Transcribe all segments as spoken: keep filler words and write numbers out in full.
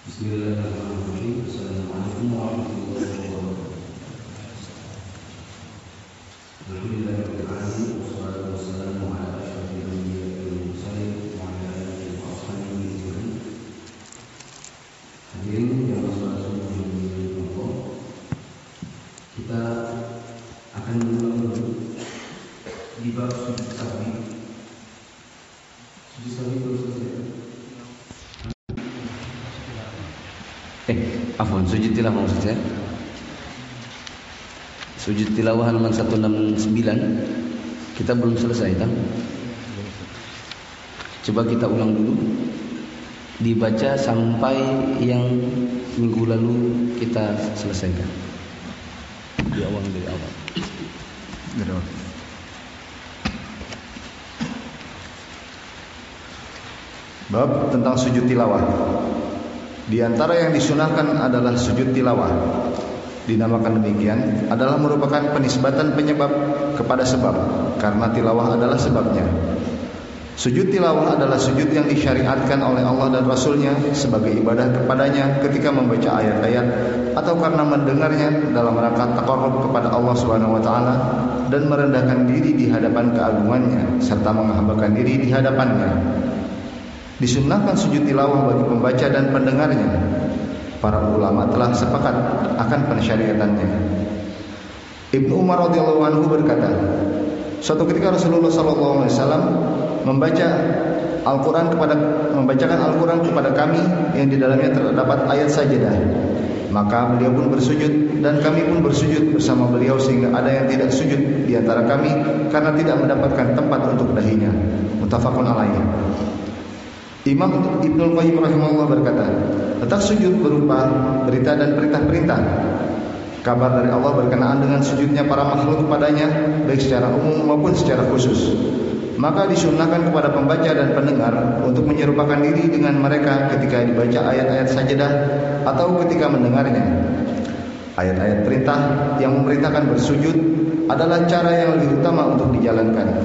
Bismillahirrahmanirrahim. Assalamualaikum warahmatullahi wabarakatuh. Alhamdulillahirabbil alamin wassalatu wassalamu ala asyrofil anbiya'i wal mursalin wa ala alihi wa ashabihi ajma'in. Hadirin yang berbahagia Allah, kita akan mengulang di bab sujud sahwi. Sujud sahwi terus saja. Eh, afwan, sujud tilawah maksud saya. Sujud tilawah halaman seratus enam puluh sembilan. Kita belum selesai, kan? Coba kita ulang dulu. Dibaca sampai yang minggu lalu kita selesaikan. Di awal dari awal. Dari awal. Bab tentang sujud tilawah. Di antara yang disunahkan adalah sujud tilawah. Dinamakan demikian adalah merupakan penisbatan penyebab kepada sebab, karena tilawah adalah sebabnya. Sujud tilawah adalah sujud yang disyariatkan oleh Allah dan Rasulnya sebagai ibadah kepadanya ketika membaca ayat-ayat atau karena mendengarnya dalam rangka taqarrub kepada Allah Subhanahu wa taala dan merendahkan diri di hadapan keagungannya serta menghambakan diri di hadapannya. Disunnahkan sujud tilawah bagi pembaca dan pendengarnya. Para ulama telah sepakat akan pensyariatannya. Ibnu Umar radhiyallahu anhu berkata, suatu ketika Rasulullah sallallahu alaihi wasallam membaca Al-Qur'an kepada membacakan Al-Qur'an kepada kami yang di dalamnya terdapat ayat sajadah. Maka beliau pun bersujud dan kami pun bersujud bersama beliau sehingga ada yang tidak sujud di antara kami karena tidak mendapatkan tempat untuk dahinya. Muttafaqun alaih. Imam Ibnul Qayyim rahimahullah berkata, letak sujud berupa berita dan perintah-perintah. Kabar dari Allah berkenaan dengan sujudnya para makhluk kepadanya, baik secara umum maupun secara khusus. Maka disunnahkan kepada pembaca dan pendengar untuk menyerupakan diri dengan mereka ketika dibaca ayat-ayat sajadah atau ketika mendengarnya. Ayat-ayat perintah yang memerintahkan bersujud adalah cara yang lebih utama untuk dijalankan.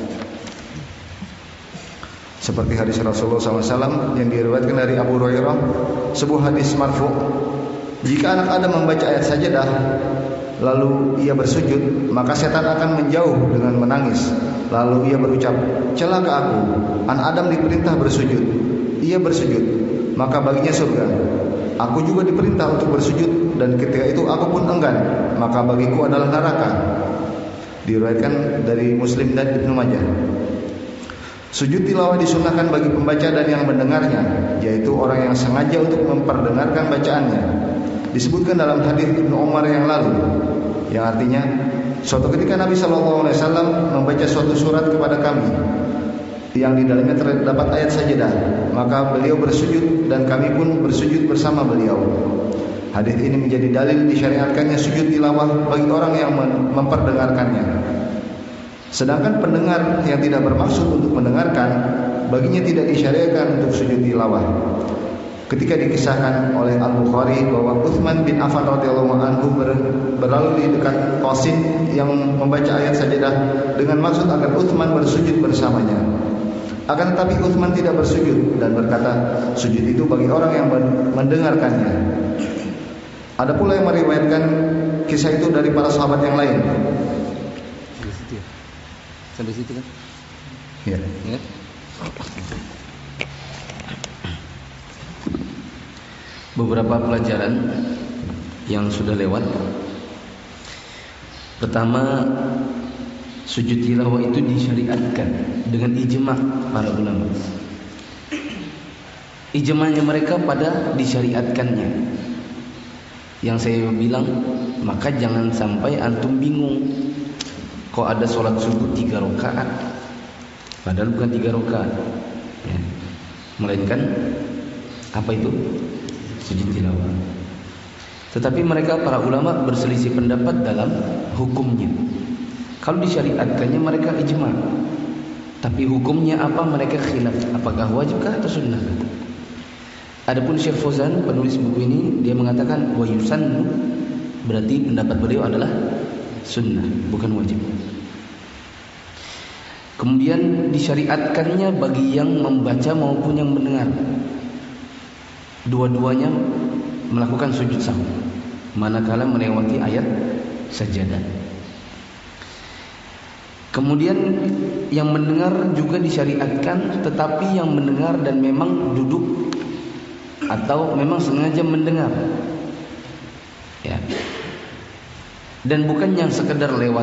Seperti hadis Rasulullah sallallahu alaihi wasallam yang diriwayatkan dari Abu Hurairah, sebuah hadis marfu. Jika anak Adam membaca ayat sajadah lalu ia bersujud, maka setan akan menjauh dengan menangis. Lalu ia berucap, celaka aku, anak Adam diperintah bersujud. Ia bersujud, maka baginya surga. Aku juga diperintah untuk bersujud dan ketika itu aku pun enggan, maka bagiku adalah neraka. Diriwayatkan dari Muslim dan Ibnu Majah. Sujud tilawah disunahkan bagi pembaca dan yang mendengarnya, yaitu orang yang sengaja untuk memperdengarkan bacaannya. Disebutkan dalam hadis Ibnu Umar yang lalu, yang artinya, suatu ketika Nabi Shallallahu Alaihi Wasallam membaca suatu surat kepada kami, yang di dalamnya terdapat ayat sajadah, maka beliau bersujud dan kami pun bersujud bersama beliau. Hadis ini menjadi dalil disyariatkannya sujud tilawah bagi orang yang memperdengarkannya. Sedangkan pendengar yang tidak bermaksud untuk mendengarkan, baginya tidak disyariatkan untuk sujud tilawah. Ketika dikisahkan oleh Al-Bukhari bahwa Utsman bin Affan radhiyallahu anhu berlalu di dekat Qasim yang membaca ayat sajadah dengan maksud agar Utsman bersujud bersamanya. Akan tetapi Utsman tidak bersujud dan berkata, sujud itu bagi orang yang mendengarkannya. Ada pula yang meriwayatkan kisah itu dari para sahabat yang lain. Sampai situ kan? Ya. Ya. Beberapa pelajaran yang sudah lewat. Pertama, sujud tilawah itu disyariatkan dengan ijma' para ulama. Ijma'nya mereka pada disyariatkannya. Yang saya bilang, maka jangan sampai antum bingung. Kok ada sholat subuh tiga rakaat, padahal bukan tiga rakaat, ya. Melainkan apa itu? Sujud tilawah. Tetapi mereka para ulama berselisih pendapat dalam hukumnya. Kalau disyariatkannya mereka ijma, tapi hukumnya apa mereka khilaf. Apakah wajibkah atau sunnah? Adapun Syekh Fauzan penulis buku ini dia mengatakan wa yusannu, berarti pendapat beliau adalah sunnah, bukan wajib. Kemudian disyariatkannya bagi yang membaca maupun yang mendengar. dua-duanya melakukan sujud sahwi manakala melewati ayat sajadah. Kemudian yang mendengar juga disyariatkan, tetapi yang mendengar dan memang duduk atau memang sengaja mendengar, ya, dan bukan yang sekedar lewat.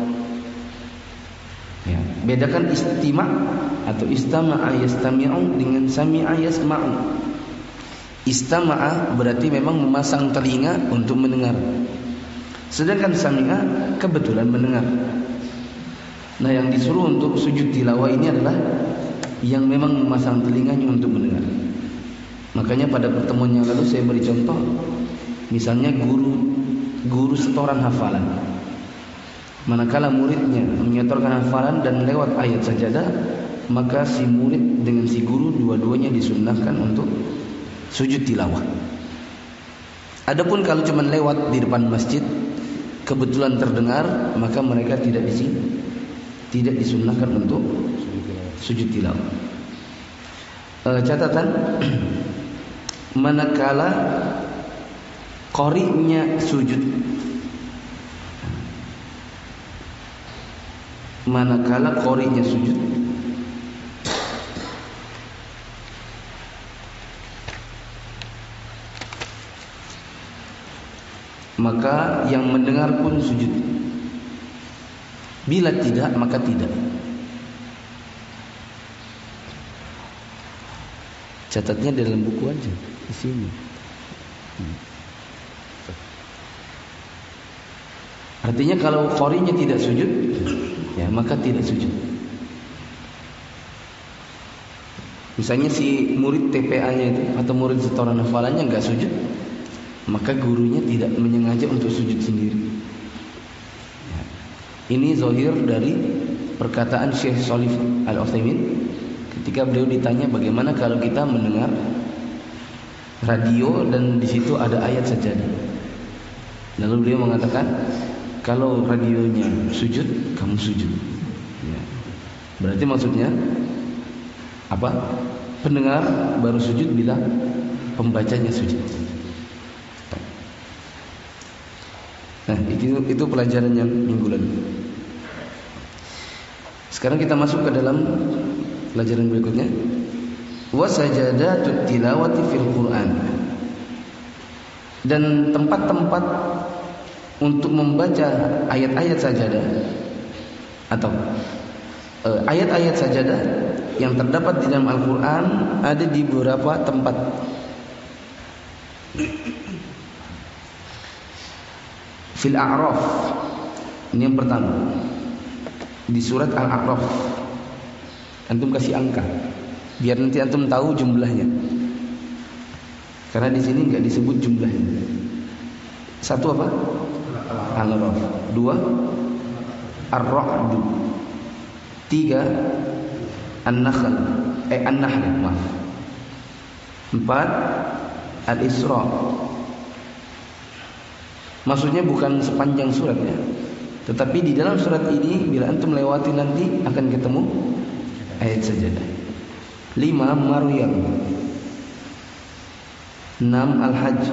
Ya, bedakan istima' atau istama'a yastami'u dengan sami'a yasma'u. Istama'a berarti memang memasang telinga untuk mendengar, sedangkan sami'a kebetulan mendengar. Nah, yang disuruh untuk sujud tilawah ini adalah yang memang memasang telinganya untuk mendengar. Makanya pada pertemuan yang lalu saya beri contoh, misalnya guru guru setoran hafalan, manakala muridnya menyetorkan hafalan dan lewat ayat sajadah, maka si murid dengan si guru dua-duanya disunnahkan untuk sujud tilawah. Adapun kalau cuma lewat di depan masjid kebetulan terdengar, maka mereka tidak di sini tidak disunnahkan untuk sujud tilawah. E, catatan, manakala qari'nya sujud, manakala qari'nya sujud, maka yang mendengar pun sujud. Bila tidak, maka tidak. Catatnya dalam buku aja di sini. Artinya kalau qari'nya tidak sujud, ya maka tidak sujud. Misalnya si murid T P A-nya itu atau murid setoran hafalannya enggak sujud, maka gurunya tidak menyengaja untuk sujud sendiri. Ini zahir dari perkataan Syekh Shalih Al-Utsaimin ketika beliau ditanya bagaimana kalau kita mendengar radio dan di situ ada ayat sajadah. Lalu beliau mengatakan, kalau radionya sujud, kamu sujud. Ya. Berarti maksudnya apa? Pendengar baru sujud bila pembacanya sujud. Nah, itu itu pelajaran yang minggu lalu. Sekarang kita masuk ke dalam pelajaran berikutnya. Wa sajadatut tilawati fil Qur'an. Dan tempat-tempat untuk membaca ayat-ayat sajadah atau uh, ayat-ayat sajadah yang terdapat di dalam Al-Qur'an ada di beberapa tempat. Fil A'raf, ini yang pertama, di surat Al-A'raf. Antum kasih angka biar nanti antum tahu jumlahnya, karena di sini enggak disebut jumlahnya. Satu apa? Al-A'raf. Dua Ar-Ra'd. Tiga An-Nakhl. Eh An-Nahl, maaf. Empat Al-Isra. Maksudnya bukan sepanjang surat ya, tetapi di dalam surat ini bila antum melewati nanti akan ketemu ayat sajadah. Lima Maryam. Enam Al-Hajj.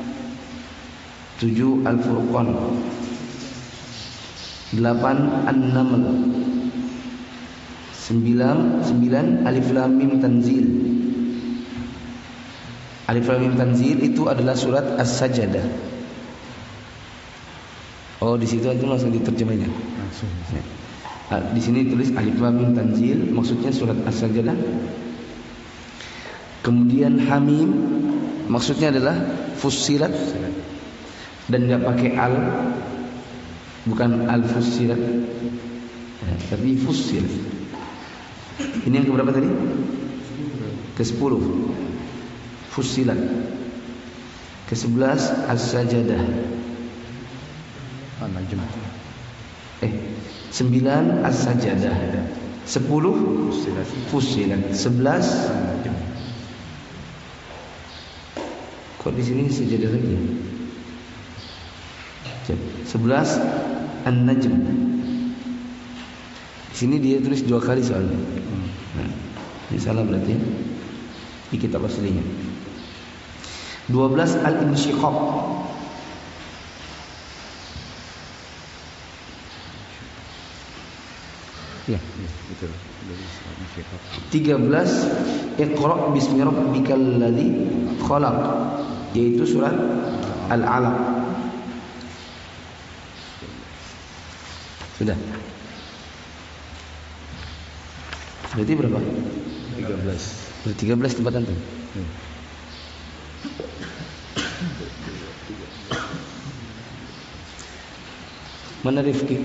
Tujuh Al-Furqan. Delapan An-Naml. Sembilan Sembilan Alif Lam Mim Tanzil. Alif Lam Mim Tanzil itu adalah surat As-Sajdah. Oh, di situ itu langsung diterjemahnya. Langsung. Ya. Di sini tulis Alif Lam Mim Tanzil, maksudnya surat As-Sajdah. Kemudian Hamim, maksudnya adalah Fussilat, dan enggak pakai al, bukan al-Fussilat, ya, tapi Fussilat. Ini yang keberapa tadi? Kesepuluh. Fussilat. Kesebelas As-Sajdah. An-Najm. Eh, sembilan As-Sajdah. Sepuluh Fussilat. Sebelas An-Najm. Kok di sini sajadah lagi? Sebelas An-Najm. Di sini dia tulis dua kali soalnya. Nah, ini salah berarti di kitab aslinya. dua belas al-insyiqaq. Ya, betul. tiga belas Iqra bismi rabbikal ladzi khalaq, yaitu surat Al-Alaq. Sudah. Berarti berapa? tiga belas. Berarti tiga belas tempat antum. Hmm. Mana Rifki?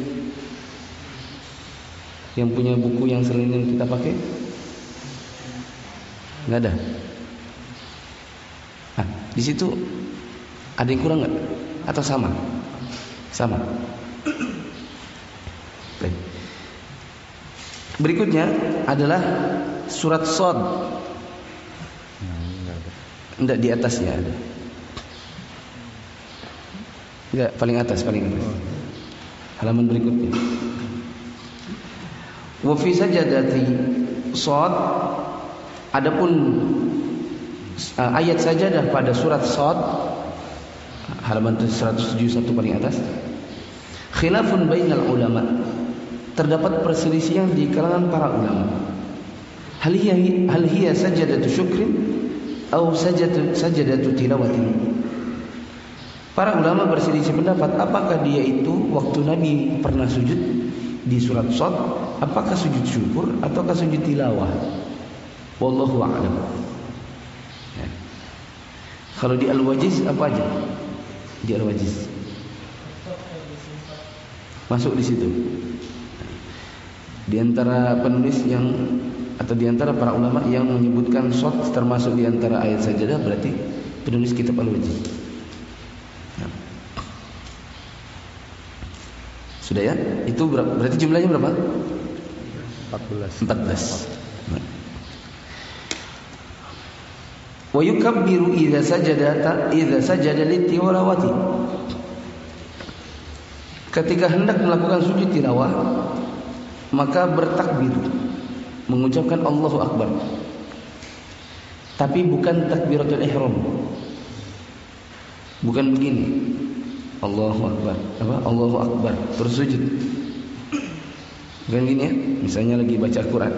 Yang punya buku yang selain yang kita pakai? Enggak ada. Ah, di situ ada yang kurang enggak? Atau sama? Sama. Baik. Berikutnya adalah surat Shad. Enggak, di atasnya ada. Enggak, paling atas, paling atas. Halaman berikutnya. Wa fi sajadati Shad, adapun uh, ayat sajadah pada surat Shad halaman seratus tujuh puluh satu paling atas. Khilafun bainal ulama, terdapat perselisihan di kalangan para ulama. Hal hiya hal hiya sajadatu syukrin atau sajadatu sajadatu tilawatin. Para ulama berselisih pendapat apakah dia itu waktu Nabi pernah sujud di surat Shad, apakah sujud syukur ataukah sujud tilawah. Wallahu a'lam. Ya. Kalau di Al-Wajiz apa aja? Di Al-Wajiz masuk di situ. Di antara penulis yang atau di antara para ulama yang menyebutkan Shad termasuk di antara ayat sajadah, berarti penulis kitab Al-Wajiz. Sudah ya? Itu berapa? Berarti jumlahnya berapa? empat belas. empat belas. Wa yukabbiru idza sajada idza sajada litilawati. Ketika hendak melakukan sujud tilawah, maka bertakbir, mengucapkan Allahu Akbar. Tapi bukan takbiratul ihram. Bukan begini. Allahu Akbar, apa? Allahu Akbar, terus sujud. Bukan gini ya? Misalnya lagi baca Quran.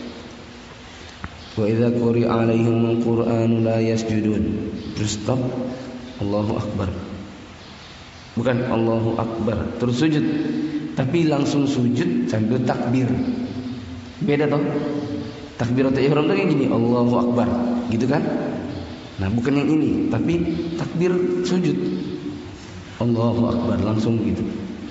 Wa idza quri'a 'alaihimul Qur'anu la yasjudun. Terus stop. Allahu Akbar. Bukan Allahu Akbar, terus sujud. Tapi langsung sujud sambil takbir. Beda toh? Takbiratul ihram tuh kayak gini, Allahu Akbar, gitu kan? Nah, bukan yang ini, tapi takbir sujud. Allahu Akbar, langsung begitu.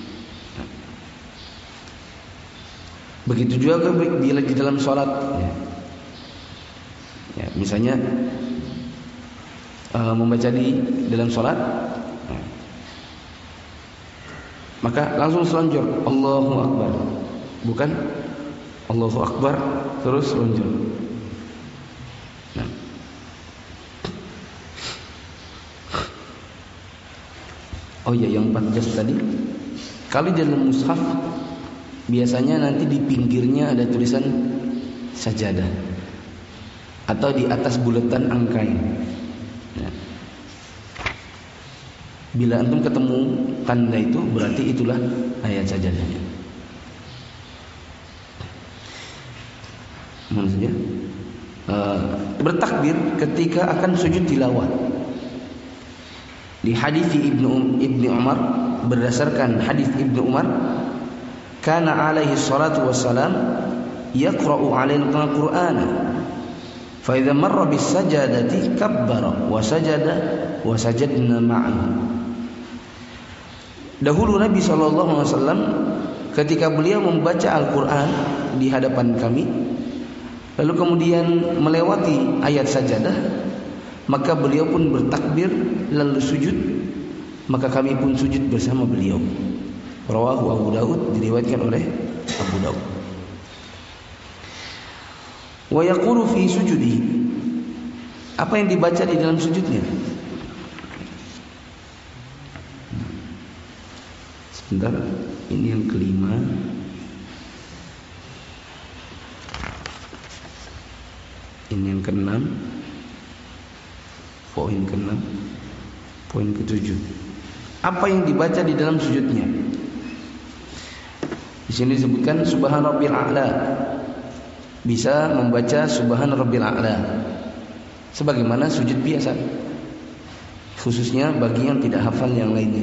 Begitu juga bila di dalam sholat ya. Ya, misalnya uh, membaca di dalam sholat ya. Maka langsung selonjor Allahu Akbar, bukan Allahu Akbar terus selonjor. Nah. Oh iya, yang empat belas tadi. Kalau di dalam mushaf biasanya nanti di pinggirnya ada tulisan sajadah atau di atas buletan angkanya. Ya. Bila antum ketemu tanda itu, berarti itulah ayat sajadahnya. Maksudnya uh, bertakbir ketika akan sujud tilawah. Di hadis Ibnu Ibnu Umar, berdasarkan hadis Ibnu Umar, kana alaihi salatu wassalam yaqra'u 'alaina al-Qur'ana fa idza marra bis sajadati kabbara wa sajada wa sajadna ma'ahu. Dahulu Nabi sallallahu alaihi wasallam ketika beliau membaca Al-Qur'an di hadapan kami, lalu kemudian melewati ayat sajadah, maka beliau pun bertakbir lalu sujud, maka kami pun sujud bersama beliau. Rawahu Abu Daud, diriwayatkan oleh Abu Daud. Wa yaqulu fi sujudi, apa yang dibaca di dalam sujudnya? Sebentar, ini yang kelima. Ini yang keenam. Poin keenam, poin ketujuh. Apa yang dibaca di dalam sujudnya? Di sini disebutkan Subhana Rabbil A'la. Bisa membaca Subhana Rabbil A'la sebagaimana sujud biasa, khususnya bagi yang tidak hafal yang lainnya.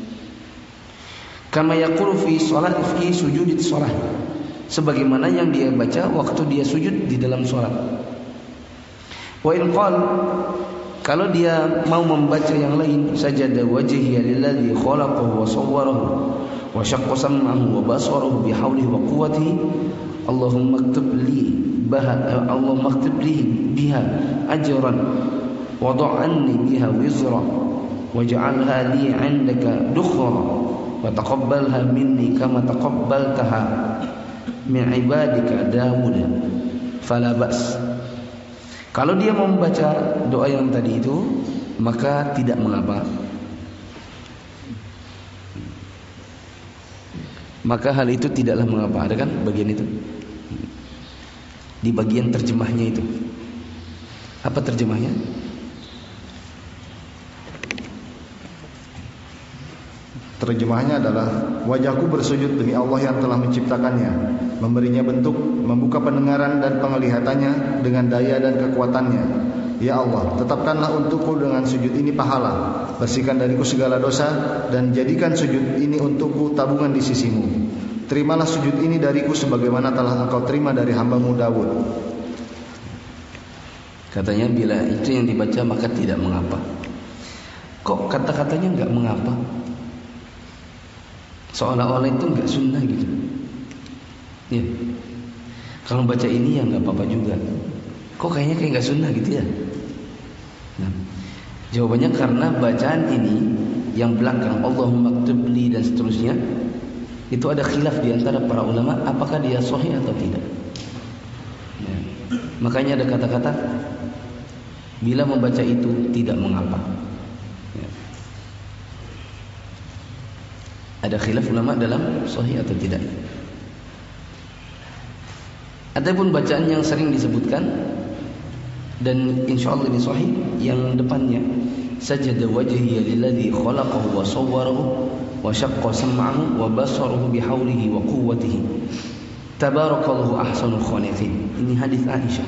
Kama yaqulu fi shalat fi sujudit shalah, sebagaimana yang dia baca waktu dia sujud di dalam salat. Wa in qala, kalau dia mau membaca yang lain, sajada wajhiya lilladzi khalaqahu wa sawwarahu wa syaqqa sam'ahu wa basarahu bihaulihi wa quwwatihi, Allahumma aktub li baha Allahumma aktub li biha ajran wa da'anni biha wizra waj'alha li 'indaka dukhra wa taqabbalha minni kama taqabbaltaha min 'ibadika Daud fala ba's. Kalau dia mau membaca doa yang tadi itu, maka tidak mengapa. Maka hal itu tidaklah mengapa. Ada kan bagian itu? Di bagian terjemahnya itu. Apa terjemahnya? Terjemahnya adalah, wajahku bersujud demi Allah yang telah menciptakannya, memberinya bentuk, membuka pendengaran dan penglihatannya dengan daya dan kekuatannya. Ya Allah, tetapkanlah untukku dengan sujud ini pahala, bersihkan dariku segala dosa, dan jadikan sujud ini untukku tabungan di sisimu. Terimalah sujud ini dariku sebagaimana telah engkau terima dari hambamu Daud. Katanya bila itu yang dibaca maka tidak mengapa. Kok kata-katanya enggak mengapa? Seolah-olah itu enggak sunnah gitu. Ya. Kalau baca ini ya enggak apa-apa juga. Kok kayaknya kayak enggak sunnah gitu ya? Nah, jawabannya karena bacaan ini yang belakang Allahumma aktub li dan seterusnya itu ada khilaf di antara para ulama apakah dia sahih atau tidak. Ya. Makanya ada kata-kata bila membaca itu tidak mengapa. Ya. Ada khilaf ulama dalam sahih atau tidak. Adapun bacaan yang sering disebutkan dan insyaallah ini sahih yang depannya, sajada wajhiya lilladzi khalaqahu wa sawwarahu wa syaqqa sam'ahu wa basarahu bihaulihi wa quwwatihi tabarakallahu ahsanul khaliqin. Ini hadis Aisyah.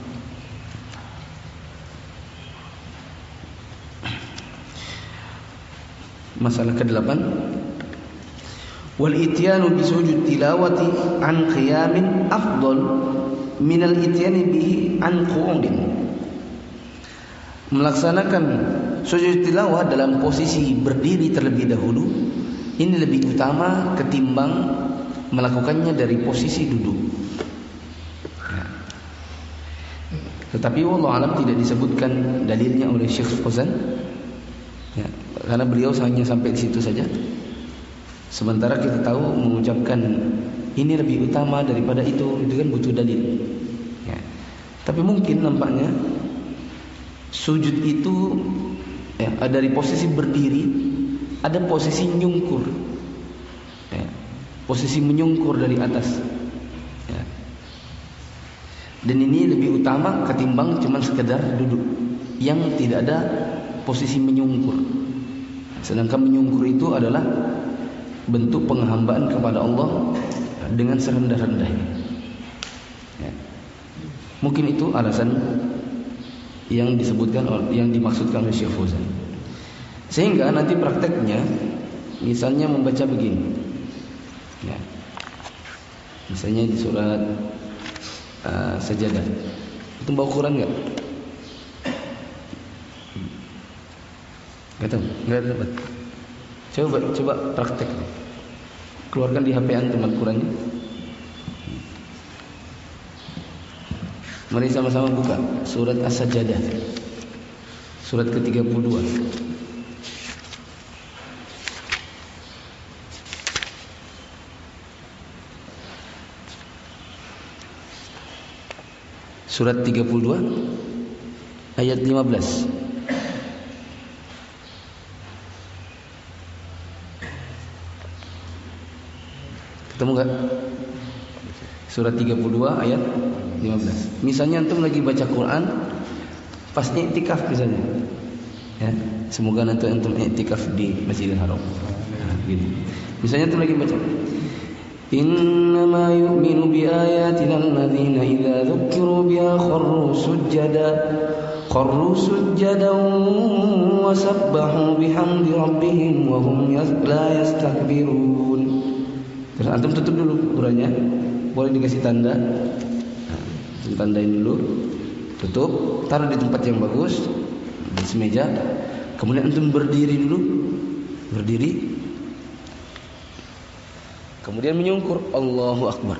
Masalah kedelapan, wal ityanu bi sujud tilawati an qiyamin afdal min al ityani bihi an qu'udin. Melaksanakan sujud tilawah dalam posisi berdiri terlebih dahulu ini lebih utama ketimbang melakukannya dari posisi duduk. Ya. Tetapi wallahu alam tidak disebutkan dalilnya oleh Syekh Fauzan. Ya, karena beliau hanya sampai di situ saja. Sementara kita tahu mengucapkan ini lebih utama daripada itu, itu kan butuh dalil. Ya. Tapi mungkin nampaknya sujud itu ya, dari posisi berdiri, ada posisi nyungkur, ya, posisi menyungkur dari atas. Ya. Dan ini lebih utama ketimbang cuma sekedar duduk yang tidak ada posisi menyungkur. Sedangkan menyungkur itu adalah bentuk penghambaan kepada Allah dengan serendah-rendahnya. Ya. Mungkin itu alasan yang disebutkan, yang dimaksudkan oleh Syekh Fauzan. Sehingga nanti prakteknya, misalnya membaca begini. Ya. Misalnya di surat uh, Sajadah. Itu bawa Quran enggak? Enggak tahu, enggak dapat. Coba coba praktek. Keluarkan di H P antum Al-Qur'annya. Mari sama-sama buka surat As-Sajdah. Surat ke tiga puluh dua. Surat tiga puluh dua ayat lima belas. Ketemu enggak? Surat tiga puluh dua ayat lima belas. Misalnya antum lagi baca Quran pas iktikaf misalnya. Ya, semoga nanti antum i'tikaf di Masjidil Haram. Nah, gitu. Misalnya antum lagi baca Innama yu'minu bi ayatina alladhina idza dzukkiru biha kharru sujada kharru sujadan wa sabbahu bihamdi rabbihim wa hum la yastakbirun. Terus antum tutup dulu uranya. Boleh dikasih tanda. Nah, tandain dulu. Tutup, taruh di tempat yang bagus, di semeja. Kemudian antum berdiri dulu. Berdiri. Kemudian menyungkur Allahu Akbar.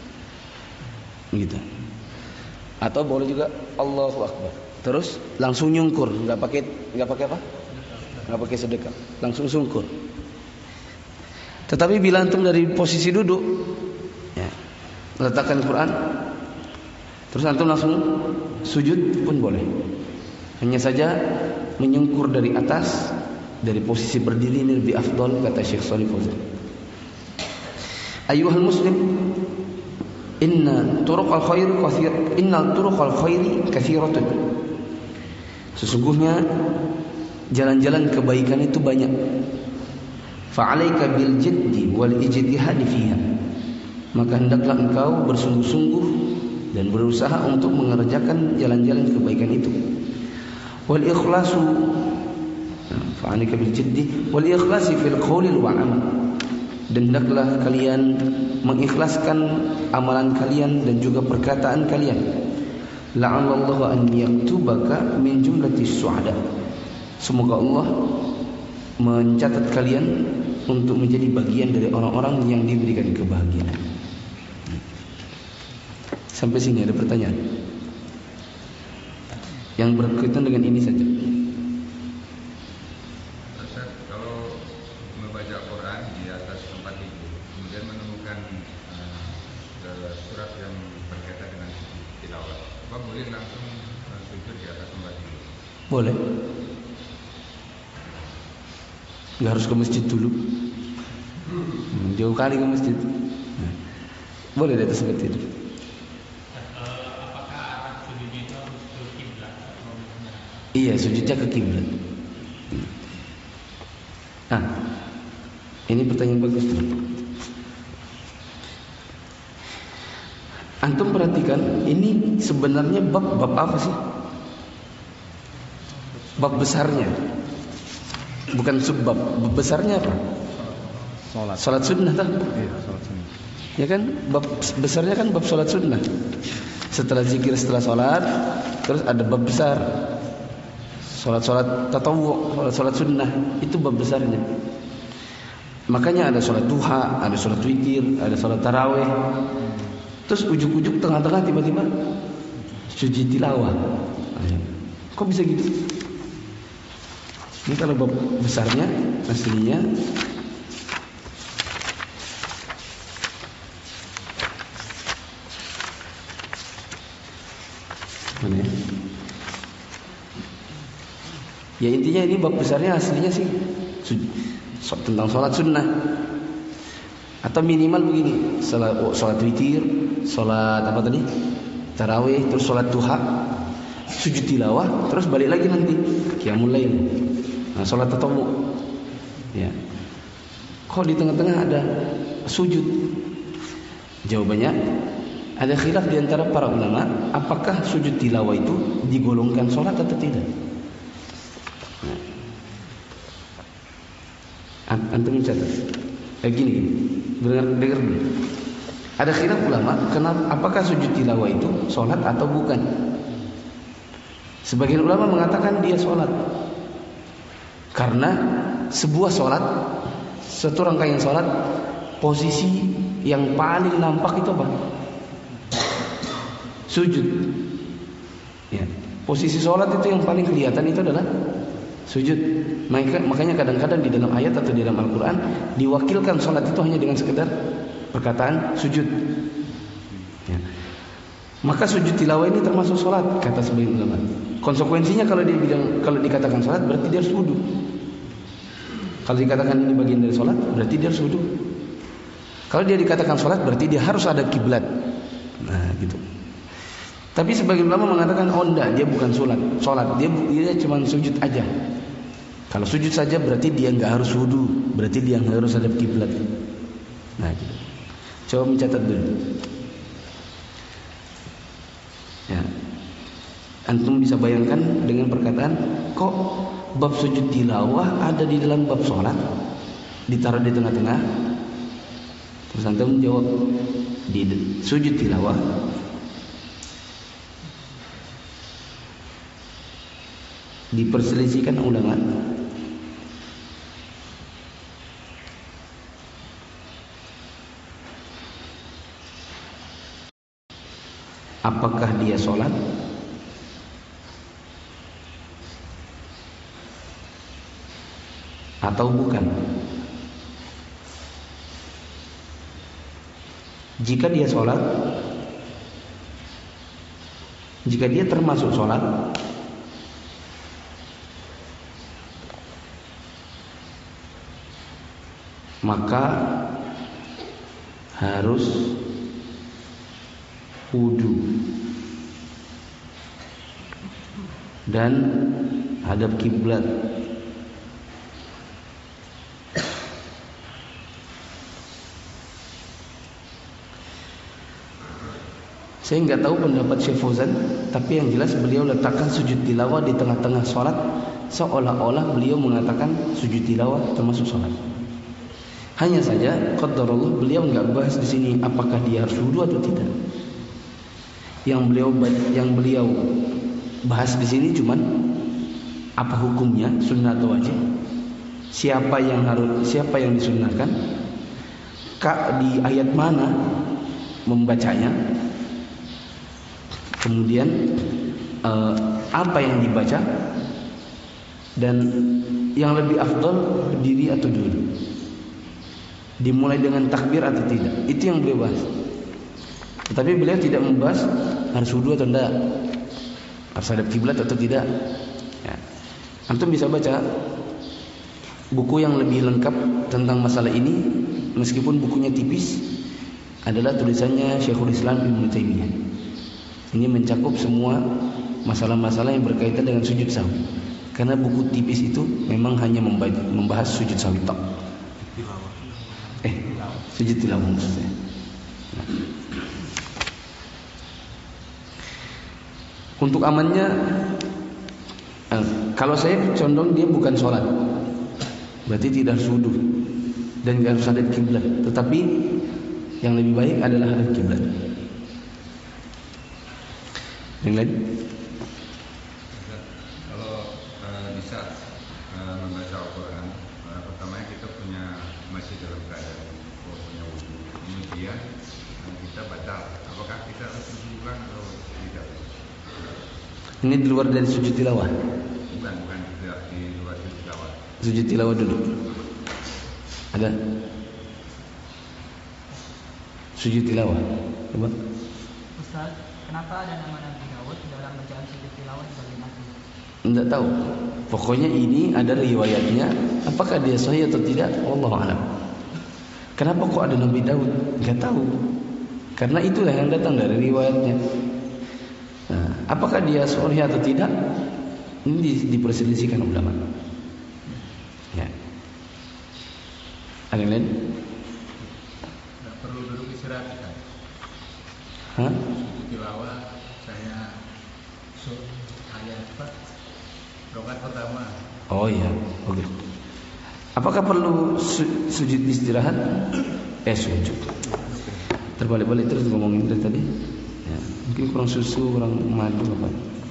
Gitu. Atau boleh juga Allahu Akbar. Terus langsung nyungkur, enggak pakai enggak pakai apa? Enggak pakai sedekap, langsung sungkur. Tetapi bila antum dari posisi duduk, ya, letakkan Quran, terus antum langsung sujud pun boleh. Hanya saja menyungkur dari atas, dari posisi berdiri ini lebih afdal, kata Syekh Shalih Fauzan. Ayuhal muslim, inna turuqal khairi kathir, inna turuqal khairi kathiratun. Sesungguhnya jalan-jalan kebaikan itu banyak. Fa'alaika bil jiddi wal ijtihad fiha. Maka hendaklah engkau bersungguh-sungguh dan berusaha untuk mengerjakan jalan-jalan kebaikan itu. Wal ikhlasu, fa'alaika bil jiddi wal ikhlasi fil qawli wal amal. Dan hendaklah kalian mengikhlaskan amalan kalian dan juga perkataan kalian. La'allallahu an yaktubaka min jumlatis su'ada. Semoga Allah mencatat kalian untuk menjadi bagian dari orang-orang yang diberikan kebahagiaan. Sampai sini ada pertanyaan yang berkaitan dengan ini saja. Boleh. Nggak harus ke masjid dulu. Hmm, jauh kali ke masjid. Nah, boleh di atas seperti itu. Apakah arah sujudnya itu harus ke kiblat? Iya, sujudnya ke kiblat. Nah, ini pertanyaan bagus tuh. Antum perhatikan, ini sebenarnya bab bab apa sih? Bab besarnya, bukan subbab. Bab besarnya apa? Salat. Salat sunnah tak? Iya, salat sunnah. Ya kan? Bab besarnya kan bab salat sunnah. Setelah zikir, setelah salat, terus ada bab besar. Salat-salat tatawwu, salat-salat sunnah, itu bab besarnya. Makanya ada salat duha, ada salat witir, ada salat tarawih. Terus ujuk-ujuk tengah-tengah tiba-tiba sujud tilawah. Kok bisa gitu? Ini kalau bab besarnya aslinya mana ya? Ya intinya ini bab besarnya aslinya sih tentang sholat sunnah. Atau minimal begini, sholat, sholat witir, sholat apa tadi? Tarawih, terus sholat duha, sujud tilawah, terus balik lagi nanti qiyamul lail. Nah, sholat tatawwu. Ya. Kok di tengah-tengah ada sujud? Jawabannya ada khilaf di antara para ulama, apakah sujud tilawah itu digolongkan sholat atau tidak? Nah, antum catat. Kayak gini, dengar dengar dulu. Ada khilaf ulama, kenapa apakah sujud tilawah itu sholat atau bukan? Sebagian ulama mengatakan dia sholat. Karena sebuah sholat, satu rangkaian sholat, posisi yang paling nampak itu apa? Sujud. Ya, posisi sholat itu yang paling kelihatan itu adalah sujud. Makanya kadang-kadang di dalam ayat atau di dalam Al-Quran diwakilkan sholat itu hanya dengan sekedar perkataan sujud. Ya. Maka sujud tilawah ini termasuk sholat, kata sebagian ulama. Konsekuensinya kalau dia bilang, kalau dikatakan sholat berarti dia harus wudu. Kalau dikatakan ini bagian dari sholat berarti dia harus wudu. Kalau dia dikatakan sholat berarti dia harus ada kiblat. Nah gitu. Tapi sebagian ulama mengatakan oh enggak, dia bukan sholat, sholat dia dia cuma sujud aja. Kalau sujud saja berarti dia nggak harus wudu, berarti dia nggak harus hadap kiblat. Nah, gitu. Coba mencatat dulu. Ya. Antum bisa bayangkan dengan perkataan, kok bab sujud tilawah ada di dalam bab sholat, ditaruh di tengah-tengah. Terus antum jawab di sujud tilawah. Diperselisihkan ulama. Apakah dia sholat atau bukan? Jika dia sholat, jika dia termasuk sholat, maka harus wudu dan hadap kiblat. Saya nggak tahu pendapat Syekh Fauzan, tapi yang jelas beliau letakkan sujud tilawah di tengah-tengah sholat, seolah-olah beliau mengatakan sujud tilawah termasuk sholat. Hanya saja, qadarullah, beliau nggak bahas di sini apakah dia harus wudu atau tidak. Yang beliau yang beliau bahas di sini cuman apa hukumnya, sunnah atau wajib, siapa yang harus, siapa yang disunnahkan, kak di ayat mana membacanya, kemudian eh, apa yang dibaca, dan yang lebih afdal berdiri atau duduk, dimulai dengan takbir atau tidak. Itu yang beliau bahas. Tetapi beliau tidak membahas harus wudu atau tidak, harus hadap kiblat atau tidak. Ya. Antum bisa baca buku yang lebih lengkap tentang masalah ini, meskipun bukunya tipis, adalah tulisannya Syekhul Islam Ibnu Taimiyah. Ini mencakup semua masalah-masalah yang berkaitan dengan sujud sahwi. Karena buku tipis itu memang hanya membahas sujud sahwi tok. Eh, sujud tilawah maksudnya. Nah. Untuk amannya, eh, kalau saya condong dia bukan sholat, berarti tidak harus wudu dan tidak harus hadap kiblat. Tetapi yang lebih baik adalah hadap kiblat. Yang lain? Kalau uh, bisa uh, membaca Al-Quran, uh, pertamanya kita punya masih dalam keadaan punya wudu. Kemudian uh, kita baca, apakah kita harus wudu ulang atau tidak? Ini di luar dari sujud tilawah. Bukan, bukan tidak di luar sujud tilawah. Sujud tilawah dulu. Ada? Sujud tilawah. Coba. Ustaz, kenapa ada nama Nabi Daud dalam bacaan sujud tilawah sebagai nabi? Tidak tahu. Pokoknya ini ada riwayatnya. Apakah dia sahih atau tidak? Wallahu a'lam. Kenapa kok ada Nabi Daud? Enggak tahu. Karena itulah yang datang dari riwayatnya. Nah, apakah dia sahih atau tidak? Ini diperselisihkan ulama. Ya. Ada yang lain? Tidak perlu duduk istirahat kan? Hah? Sujud tilawah saya sur ayat apa? Rokat pertama. Oh iya, oke. Okay. Apakah perlu su- sujud istirahat? Eh sujud. Terbalik-balik terus ngomongin dari tadi. Ya, mungkin kurang susu, kurang madu apa.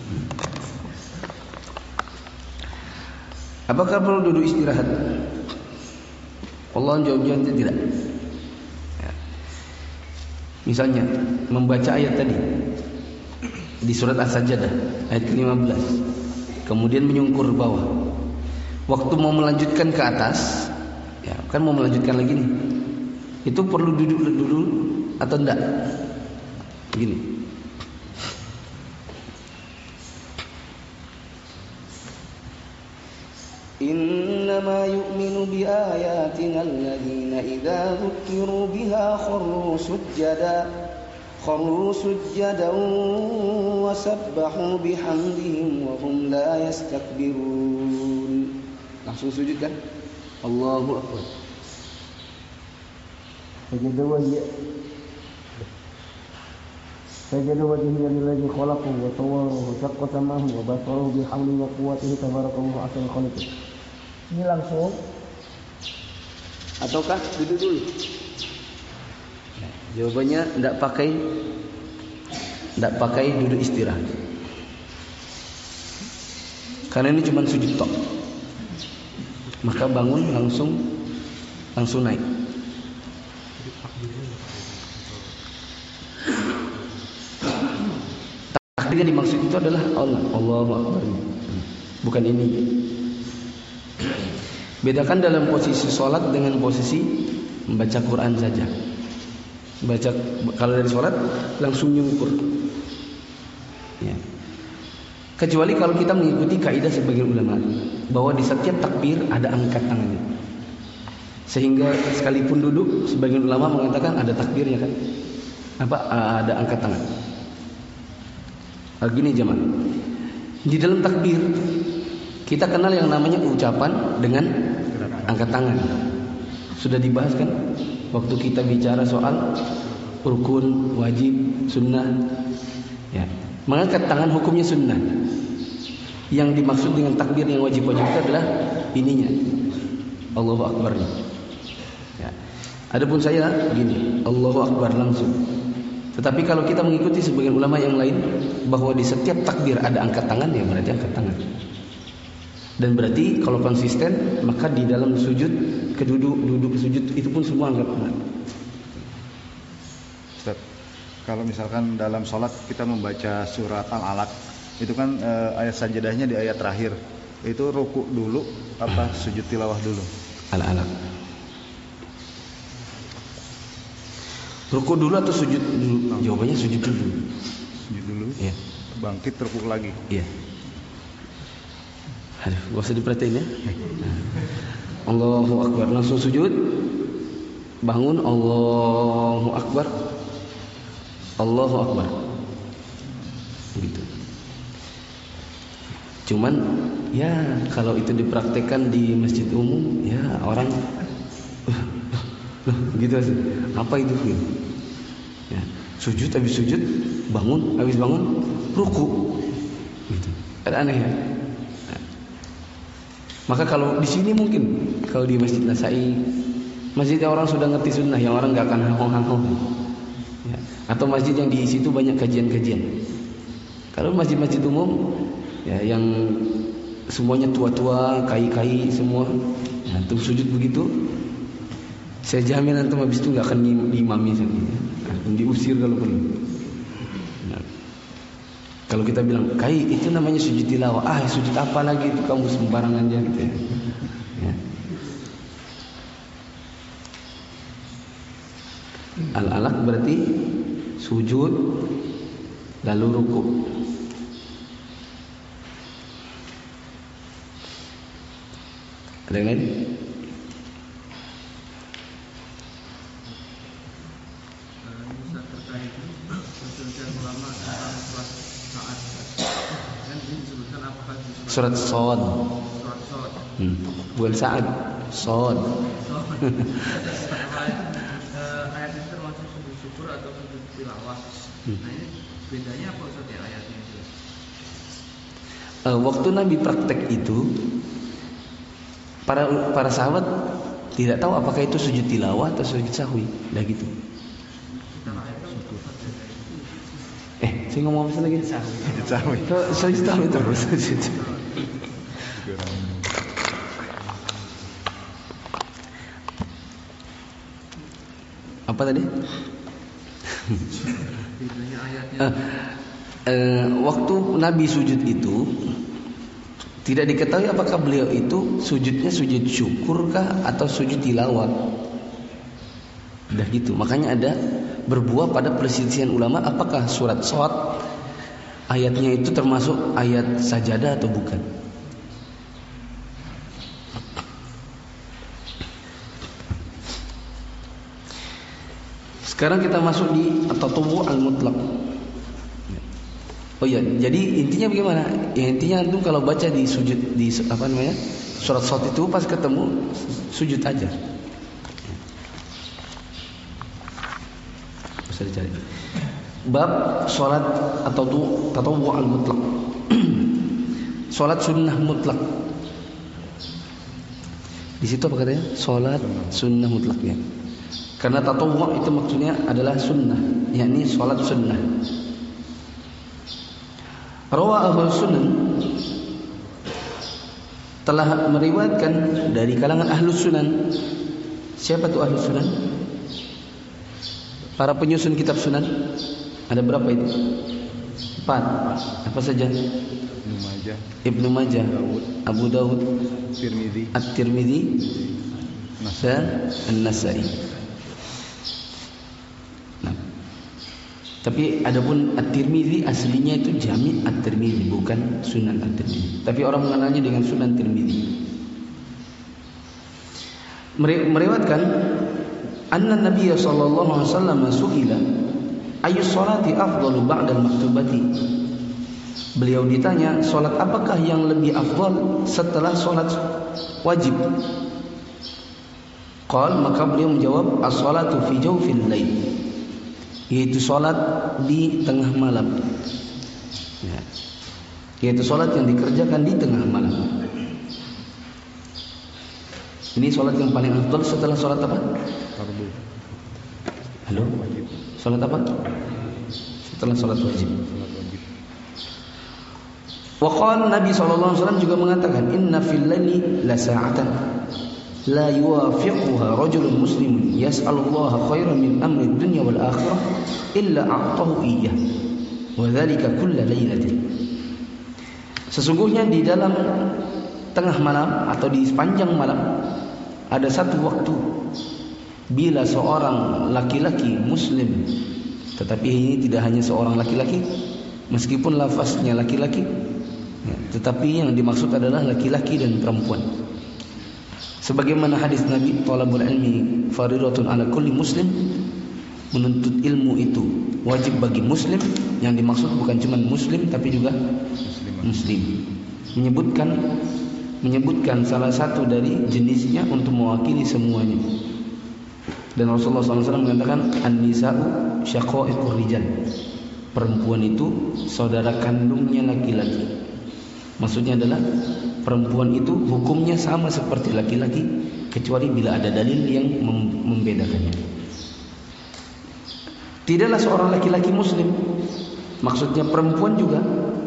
Apakah perlu duduk istirahat? Allah jawabnya tidak. Ya. Misalnya membaca ayat tadi di surat As-Sajdah ayat ke lima belas, kemudian menyungkur bawah. Waktu mau melanjutkan ke atas, ya kan mau melanjutkan lagi nih. Itu perlu duduk dulu atau enggak? Begini. Innama yu'minu bi ayatina alladhina idza dzukiru biha kharru sujada kharru sujadan wa sabbahu bihamdihim wa hum la yastakbirun. Langsung sujud kan? Allahu Akbar. Sajada wajhi Sajada wajhihi lillazi khalaqahu wa sawwarahu wa shaqqa samahu wa basarahu bihamdihi wa quwwatihi tabarakallahu ahsanul khaliqin. Ini langsung ataukah duduk dulu? Jawabannya tidak pakai tidak pakai duduk istirahat. Karena ini cuma sujud tok. Maka bangun langsung langsung naik. Takbir yang dimaksud itu adalah Allah, Allahu Akbar. Bukan ini. Bedakan dalam posisi sholat dengan posisi membaca Quran saja. Baca kalau dari sholat langsung nyungkur. Ya. Kecuali kalau kita mengikuti kaidah sebagian ulama bahwa di setiap takbir ada angkat tangannya. Sehingga sekalipun duduk sebagian ulama mengatakan ada takbirnya kan. Apa ada angkat tangan. Nah, gini jemaah. Di dalam takbir kita kenal yang namanya ucapan dengan angkat tangan. Sudah dibahas kan waktu kita bicara soal rukun, wajib, sunnah. Ya. Mengangkat tangan hukumnya sunnah. Yang dimaksud dengan takbir yang wajib-wajib itu adalah ininya, Allahu Akbar. Ya. Adapun saya gini, Allahu Akbar langsung. Tetapi kalau kita mengikuti sebagian ulama yang lain bahwa di setiap takbir ada angkat tangan, ya berarti angkat tangan. Dan berarti kalau konsisten maka di dalam sujud keduduk duduk sujud itu pun semua angkat tangan. Ustaz, kalau misalkan dalam sholat kita membaca surat Al-Alaq, itu kan e, ayat sajadahnya di ayat terakhir. Itu ruku dulu apa sujud tilawah dulu? Al-Alaq. Ruku dulu atau sujud dulu? Jawabannya sujud dulu. Sujud dulu. Iya. Bangkit ruku lagi. Iya. Aduh, gak usah diperhatiin ya. Allahu Akbar, langsung sujud. Bangun, Allahu Akbar. Allahu Akbar. Begitu. Cuman ya kalau itu dipraktekkan di masjid umum, ya orang loh gitu sih. Apa itu gitu? Ya, sujud habis sujud, bangun habis bangun, ruku. Gitu. Kan aneh ya. Nah. Maka kalau di sini mungkin kalau di Masjid Nasai, masjidnya orang sudah ngerti sunnah, yang orang nggak akan hangong-hangong. Ya. Atau masjid yang di situ banyak kajian-kajian. Kalau masjid-masjid umum, ya yang semuanya tua-tua, kai-kai semua, ya, antum sujud begitu, saya jamin antum habis itu nggak akan diimami lagi, akan diusir kalau perlu. Nah, kalau kita bilang kai itu namanya sujud tilawah, ah sujud apa lagi itu kamu sembarangan aja gitu ya. Ya. Al-Alaq berarti sujud lalu ruku. Ada yang lain? Bisa terkait perselisihan ulama tentang surat saat dan disebutkan apakah di Surat Shad. surat Shad. Hmm. Bukan Sa'ad, Shad. Ayat ini termasuk sujud syukur atau sujud tilawah. Nah ini bedanya apa Ustaz ya ayatnya itu? Uh, waktu Nabi praktek itu, para para sahabat tidak tahu apakah itu sujud tilawah atau sujud sahwi, dah gitu. Eh, saya ngomong apa lagi? Sahwi. Sahwi. Sujud sahwi terus. Apa tadi? Bedanya ayatnya. Uh, uh, waktu Nabi sujud itu tidak diketahui apakah beliau itu sujudnya sujud syukurkah atau sujud tilawah. Udah gitu. Makanya ada berbuah pada perselisihan ulama apakah surat Shad ayatnya itu termasuk ayat sajadah atau bukan. Sekarang kita masuk di at-tatawwu' al-mutlaq. Oh iya, jadi intinya bagaimana? Ya intinya antum kalau baca di sujud di apa namanya? Surat Shad itu pas ketemu sujud aja. Bisa dicari. Bab salat atau tu tatawwu al-mutlaq. Salat sunnah mutlak. Di situ apa katanya? Salat sunnah mutlak ya. Karena tatawwu itu maksudnya adalah sunnah, yakni salat sunnah. Rawa Ahlus Sunan telah meriwayatkan dari kalangan Ahlus Sunan. Siapa tuh Ahlus Sunan? Para penyusun kitab Sunan. Ada berapa itu? Empat. Apa saja? Ibnu Majah, Ibnu Majah, Dawud, Abu Dawud, Tirmidzi, At-Tirmidzi, dan An-Nasai. Nah, tapi adapun At-Tirmidzi aslinya itu Jami' At-Tirmidzi, bukan Sunan At-Tirmidzi. Tapi orang mengenalnya dengan Sunan Tirmidzi. Meriwayatkan anna Nabiy sallallahu alaihi wasallam su'ila ayu sholati afdalu ba'da al-maktubati. Beliau ditanya, solat apakah yang lebih afdal setelah solat wajib? Qal, maka beliau menjawab, as-salatu fi jawfil lail, yaitu solat di tengah malam. Ya. Yaitu solat yang dikerjakan di tengah malam. Ini solat yang paling afdal setelah solat apa? fardu. Halo? Solat apa? Setelah solat wajib. Salat wajib. Waqala Nabi sallallahu alaihi wasallam juga mengatakan, inna fil laili la sa'atan la yuwafiquha rajulun muslimun yas'alullaha khairan min amri dunya wal akhirah illa a'tahu iyyah wa dzalika kulla lailatin. Sesungguhnya di dalam tengah malam atau di sepanjang malam ada satu waktu bila seorang laki-laki muslim, tetapi ini tidak hanya seorang laki-laki, meskipun lafaznya laki-laki, ya, tetapi yang dimaksud adalah laki-laki dan perempuan. Sebagaimana hadis Nabi, talabul ilmi faridatun ala kulli muslim, menuntut ilmu itu wajib bagi muslim. Yang dimaksud bukan cuma muslim tapi juga muslim. Menyebutkan menyebutkan salah satu dari jenisnya untuk mewakili semuanya. Dan Rasulullah shallallahu alaihi wasallam mengatakan, an-nisa'u syaqa'iqur rijal. Perempuan itu saudara kandungnya laki-laki. Maksudnya adalah perempuan itu hukumnya sama seperti laki-laki, kecuali bila ada dalil yang mem- membedakannya. Tidaklah seorang laki-laki muslim, maksudnya perempuan juga,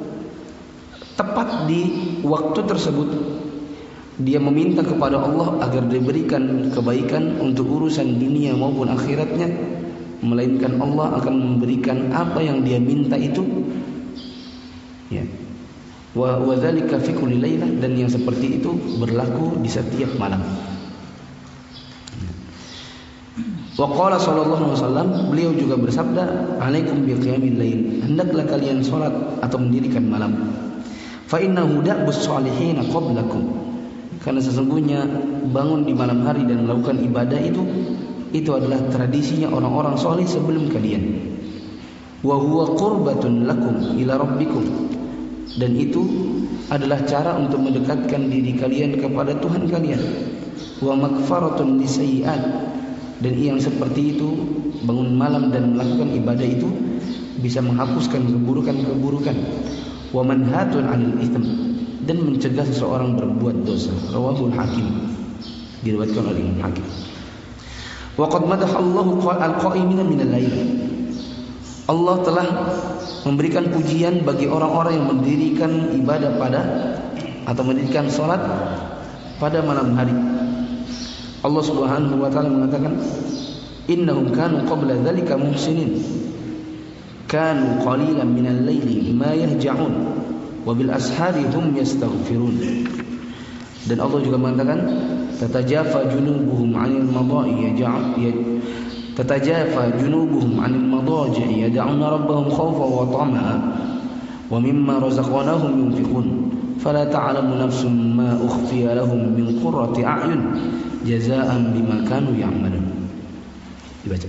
tepat di waktu tersebut dia meminta kepada Allah agar diberikan kebaikan untuk urusan dunia maupun akhiratnya, melainkan Allah akan memberikan apa yang dia minta itu. Ya. Wa dzalika fi kulli lailah, dan yang seperti itu berlaku di setiap malam. Wa qala sallallahu alaihi wasallam, beliau juga bersabda, alaikum biqiyamil lail, hendaklah kalian salat atau mendirikan malam. Fa innahu da'bus shalihin qablakum, karena sesungguhnya bangun di malam hari dan melakukan ibadah itu itu adalah tradisinya orang-orang soleh sebelum kalian. Wa huwa qurbatun lakum ila rabbikum, dan itu adalah cara untuk mendekatkan diri kalian kepada Tuhan kalian. Wa maghfaratun lisayyi'at, dan yang seperti itu, bangun malam dan melakukan ibadah itu bisa menghapuskan keburukan-keburukan. Wa manhatun 'anil itsm, dan mencegah seseorang berbuat dosa. Rawahul Hakim, diriwayatkan oleh Imam Hakim. Wa qad madahallahu al-qa'imina minal lail, Allah telah memberikan pujian bagi orang-orang yang mendirikan ibadah pada atau mendirikan salat pada malam hari. Allah Subhanahu wa taala mengatakan, innahum kanu qabla dzalika muhsinin kanu qalilan minal laili ma yahja'un wa bil ashari hum yastaghfirun. Dan Allah juga mengatakan, tatajafa junubuhum 'anil mada'i yaj'al tatajafa junubuhum 'anil madaji yad'una rabbahum khawfan wa tama'a wa mimma razaqnahum yunfiqun fala ta'lamu nafsun ma ukhfiya lahum min qurrati a'yun jazaa'an bima kanu ya'malun. Dibaca.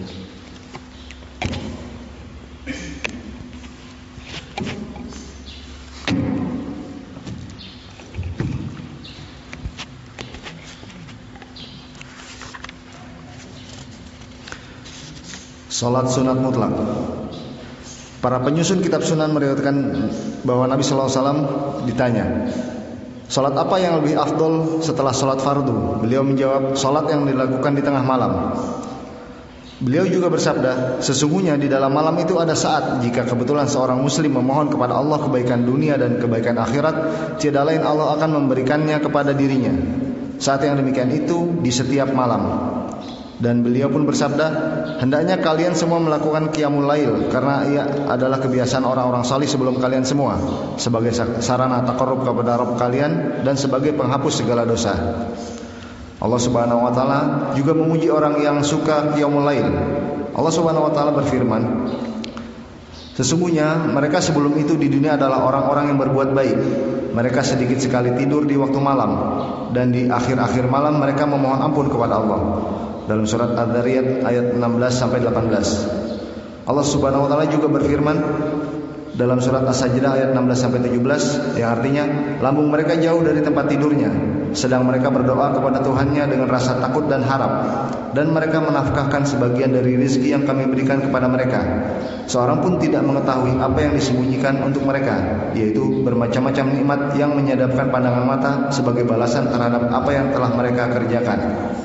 Salat sunat mutlak. Para penyusun kitab sunan meriwayatkan bahwa Nabi sallallahu alaihi wasallam ditanya, salat apa yang lebih afdol setelah salat fardu? Beliau menjawab, salat yang dilakukan di tengah malam. Beliau juga bersabda, sesungguhnya di dalam malam itu ada saat jika kebetulan seorang muslim memohon kepada Allah kebaikan dunia dan kebaikan akhirat, tiada lain Allah akan memberikannya kepada dirinya. Saat yang demikian itu di setiap malam. Dan beliau pun bersabda, hendaknya kalian semua melakukan qiyamul lail, karena ia adalah kebiasaan orang-orang salih sebelum kalian semua, sebagai sarana taqarrub kepada Rabb kalian dan sebagai penghapus segala dosa. Allah Subhanahu wa taala juga memuji orang yang suka qiyamul lail. Allah Subhanahu wa taala berfirman, sesungguhnya mereka sebelum itu di dunia adalah orang-orang yang berbuat baik. Mereka sedikit sekali tidur di waktu malam, dan di akhir-akhir malam mereka memohon ampun kepada Allah. Dalam surat Ad-Dzariyat ayat enam belas sampai delapan belas. Allah Subhanahu wa taala juga berfirman dalam surat As-Sajdah ayat enam belas sampai tujuh belas, yang artinya lambung mereka jauh dari tempat tidurnya, sedang mereka berdoa kepada Tuhannya dengan rasa takut dan harap, dan mereka menafkahkan sebagian dari rezeki yang kami berikan kepada mereka. Seorang pun tidak mengetahui apa yang disembunyikan untuk mereka, yaitu bermacam-macam nikmat yang menyadapkan pandangan mata sebagai balasan terhadap apa yang telah mereka kerjakan.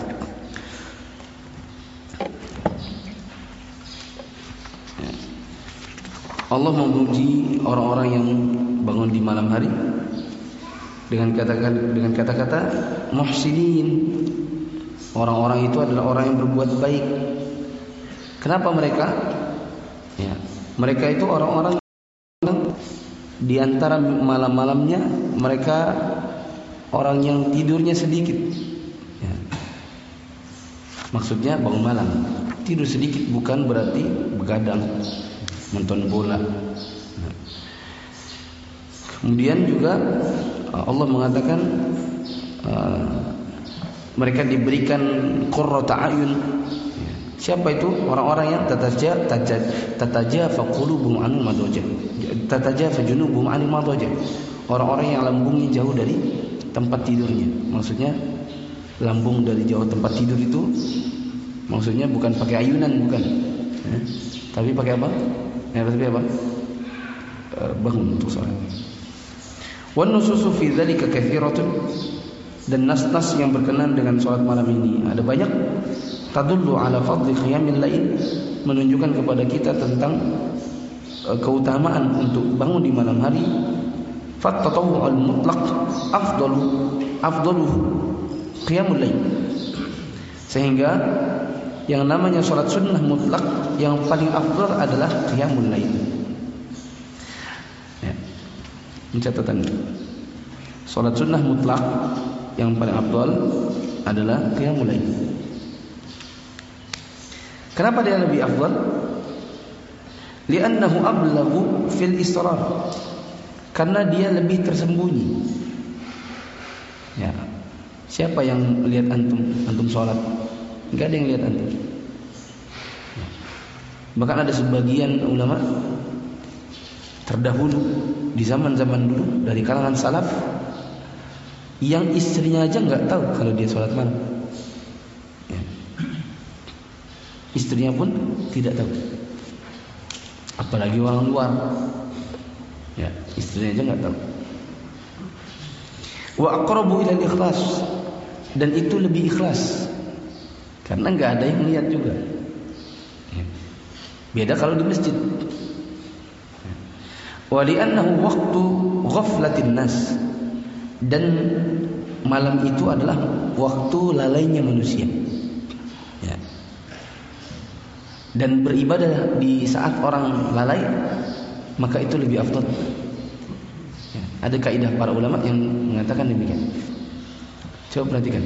Allah memuji orang-orang yang bangun di malam hari dengan kata-kata dengan kata-kata muhsinin. Orang-orang itu adalah orang yang berbuat baik. Kenapa mereka? Ya, mereka itu orang-orang yang di antara malam-malamnya mereka orang yang tidurnya sedikit. Ya. Maksudnya bangun malam. Tidur sedikit bukan berarti begadang, nonton bola. Nah. Kemudian juga Allah mengatakan uh, mereka diberikan qurrata ayun. Ya. Siapa itu? Orang-orang yang tataja tatajafa qulubuhum anil madajah. Tatajafa junubuhum anil madajah. Orang-orang yang lambungnya jauh dari tempat tidurnya. Maksudnya lambung dari jauh tempat tidur itu maksudnya bukan pakai ayunan, bukan. Ya. Tapi pakai apa? Ya, tapi apa? Bangun untuk sholat. Wan nususu fi dzalika katsiratun, dan nas-nas yang berkenaan dengan sholat malam ini ada banyak. Tadullu ala fadli qiyamil lail, menunjukkan kepada kita tentang uh, keutamaan untuk bangun di malam hari. Fattatawwu'ul mutlaq afdalu afdaluhu qiyamul lail. Sehingga yang namanya sholat sunnah mutlak yang paling afdal adalah qiyamul lail. Ya. Catatan. Sholat sunnah mutlak yang paling afdal adalah qiyamul lail. Kenapa dia lebih afdal? Li'annahu ablaghu fil israr. Karena dia lebih tersembunyi. Ya. Siapa yang lihat antum antum sholat? Enggak ada yang lihat antum. Bahkan ada sebagian ulama terdahulu di zaman-zaman dulu dari kalangan salaf yang istrinya aja enggak tahu kalau dia sholat malam. Ya. Istrinya pun tidak tahu. Apalagi orang luar. Ya, istrinya aja enggak tahu. Wa aqrabu ila al-ikhlas, dan itu lebih ikhlas. Karena nggak ada yang lihat juga. Beda kalau di masjid. Wa li'annahu waqtu ghaflatin nas, dan malam itu adalah waktu lalainya manusia. Ya. Dan beribadah di saat orang lalai, maka itu lebih afdal. Ya. Ada kaidah para ulama yang mengatakan demikian. Coba perhatikan.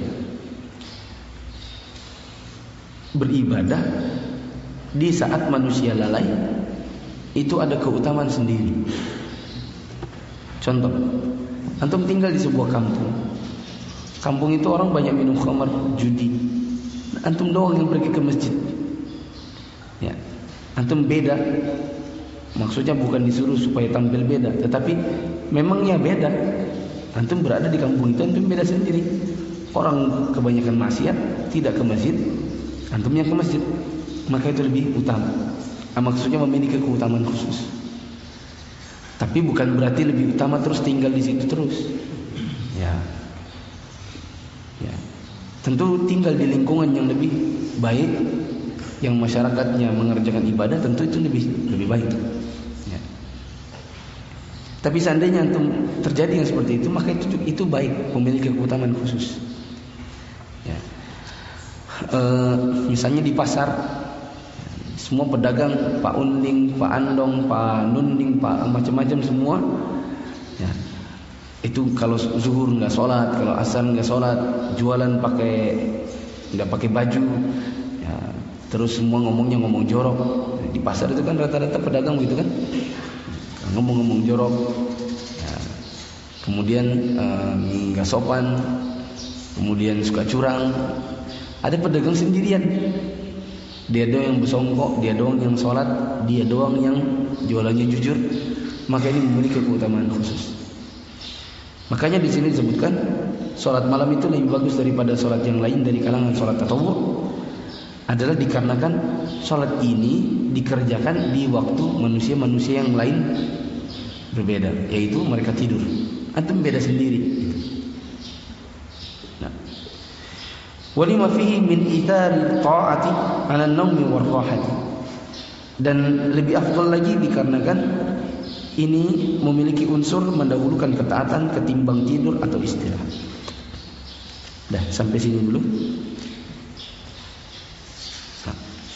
Beribadah di saat manusia lalai itu ada keutamaan sendiri. Contoh, antum tinggal di sebuah kampung. Kampung itu orang banyak minum khamar, judi. Antum doang yang pergi ke masjid. Ya, antum beda. Maksudnya bukan disuruh supaya tampil beda, tetapi memangnya beda. Antum berada di kampung itu, antum beda sendiri. Orang kebanyakan maksiat tidak ke masjid, antum yang ke masjid. maka itu lebih utama. Nah, maksudnya memiliki keutamaan khusus. Tapi bukan berarti lebih utama terus tinggal di situ terus. Ya. Ya. Tentu tinggal di lingkungan yang lebih baik, yang masyarakatnya mengerjakan ibadah, tentu itu lebih lebih baik. Ya. Tapi seandainya antum terjadi yang seperti itu, maka itu itu baik, memiliki keutamaan khusus. Ya. E, misalnya di pasar, semua pedagang, Pak Unding, Pak Andong, Pak Nunding, Pak macam-macam semua, ya, itu kalau zuhur nggak sholat, kalau asar nggak sholat, jualan pakai nggak pakai baju, ya, terus semua ngomongnya ngomong jorok. Di pasar itu kan rata-rata pedagang gitu kan, ngomong-ngomong jorok, ya, kemudian nggak uh, sopan, kemudian suka curang. Ada pedagang sendirian, dia doang yang bersongkok, dia doang yang sholat, dia doang yang jualannya jujur, maka ini memiliki keutamaan khusus. Makanya di sini disebutkan sholat malam itu lebih bagus daripada sholat yang lain dari kalangan sholat tatawwu, adalah dikarenakan sholat ini dikerjakan di waktu manusia-manusia yang lain berbeda, yaitu mereka tidur. Antum beda sendiri. Nah, walima fihi min ithari ta'ati 'ala an-nawmi war-rahati. Dan lebih afdal lagi dikarenakan ini memiliki unsur mendahulukan ketaatan ketimbang tidur atau istirahat. Dah, sampai sini dulu. Nah,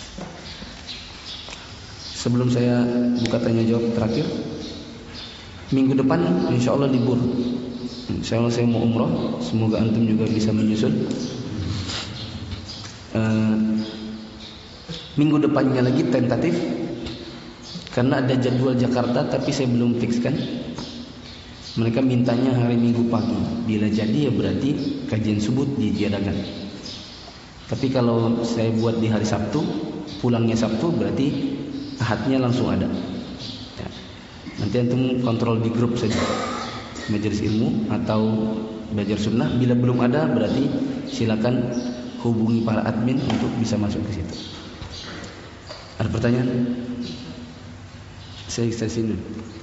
sebelum saya buka tanya jawab terakhir, minggu depan insya Allah libur. Insya Allah saya mau umroh, semoga antum juga bisa menyusul. Uh, minggu depannya lagi tentatif, karena ada jadwal Jakarta tapi saya belum fikskan. Mereka mintanya hari Minggu pagi. Bila jadi ya berarti kajian subuh ditiadakan. Tapi kalau saya buat di hari Sabtu, pulangnya Sabtu, berarti Ahadnya langsung ada. Ya. Nanti antum kontrol di grup saja, majelis ilmu atau belajar sunnah. Bila belum ada, berarti silakan hubungi para admin untuk bisa masuk ke situ. Ada pertanyaan? Saya saya sini.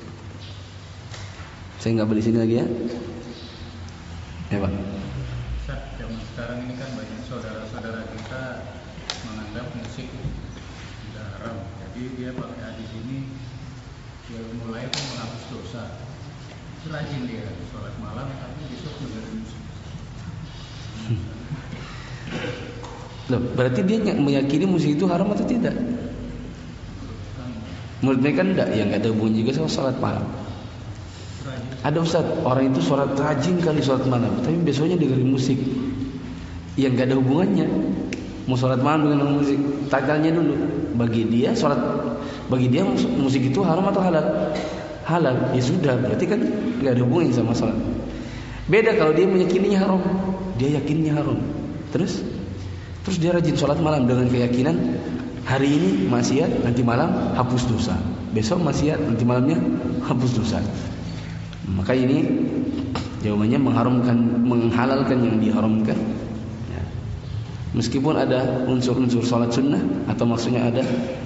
Saya nggak beli sini lagi ya. Ya Pak. Ustaz, zaman sekarang ini kan banyak saudara-saudara kita menganggap musik tidak haram. Jadi dia pakai hadis ini, dia mulai pun menghapus dosa. Rajin dia sholat malam tapi besok dengerin musik. Hmm. Loh, berarti dia meyakini musik itu haram atau tidak? Menurut mereka enggak, yang enggak ada hubungan juga sama sholat malam. Ada Ustaz, orang itu sholat rajin kali sholat malam, tapi besoknya dengerin musik. Yang enggak ada hubungannya. Mau sholat malam dengan musik, takalnya dulu. Bagi dia sholat, bagi dia musik itu haram atau halal? Halal. Ya sudah, berarti kan enggak ada hubungannya sama sholat. Beda kalau dia meyakininya haram, dia yakinnya haram. Terus, terus dia rajin sholat malam dengan keyakinan hari ini maksiat, nanti malam hapus dosa. Besok maksiat, nanti malamnya hapus dosa. Maka ini jawabannya mengharamkan, menghalalkan yang diharamkan. Ya. Meskipun ada unsur-unsur salat sunnah, atau maksudnya ada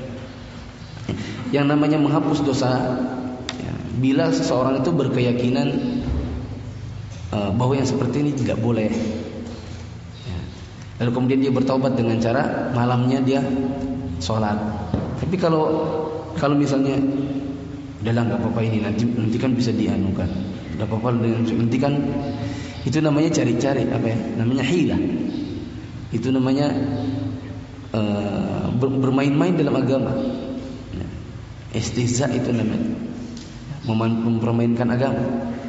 yang namanya menghapus dosa. Ya. Bila seseorang itu berkeyakinan uh, bahwa yang seperti ini tidak boleh. Ya. Lalu kemudian dia bertaubat dengan cara malamnya dia sholat. Tapi kalau kalau misalnya udah lah nggak apa-apa ini nanti nanti kan bisa dianukan, nggak apa-apa dengan nanti kan, itu namanya cari-cari apa ya? Namanya hilah. Itu namanya uh, bermain-main dalam agama. Istihza itu namanya, mempermainkan agama.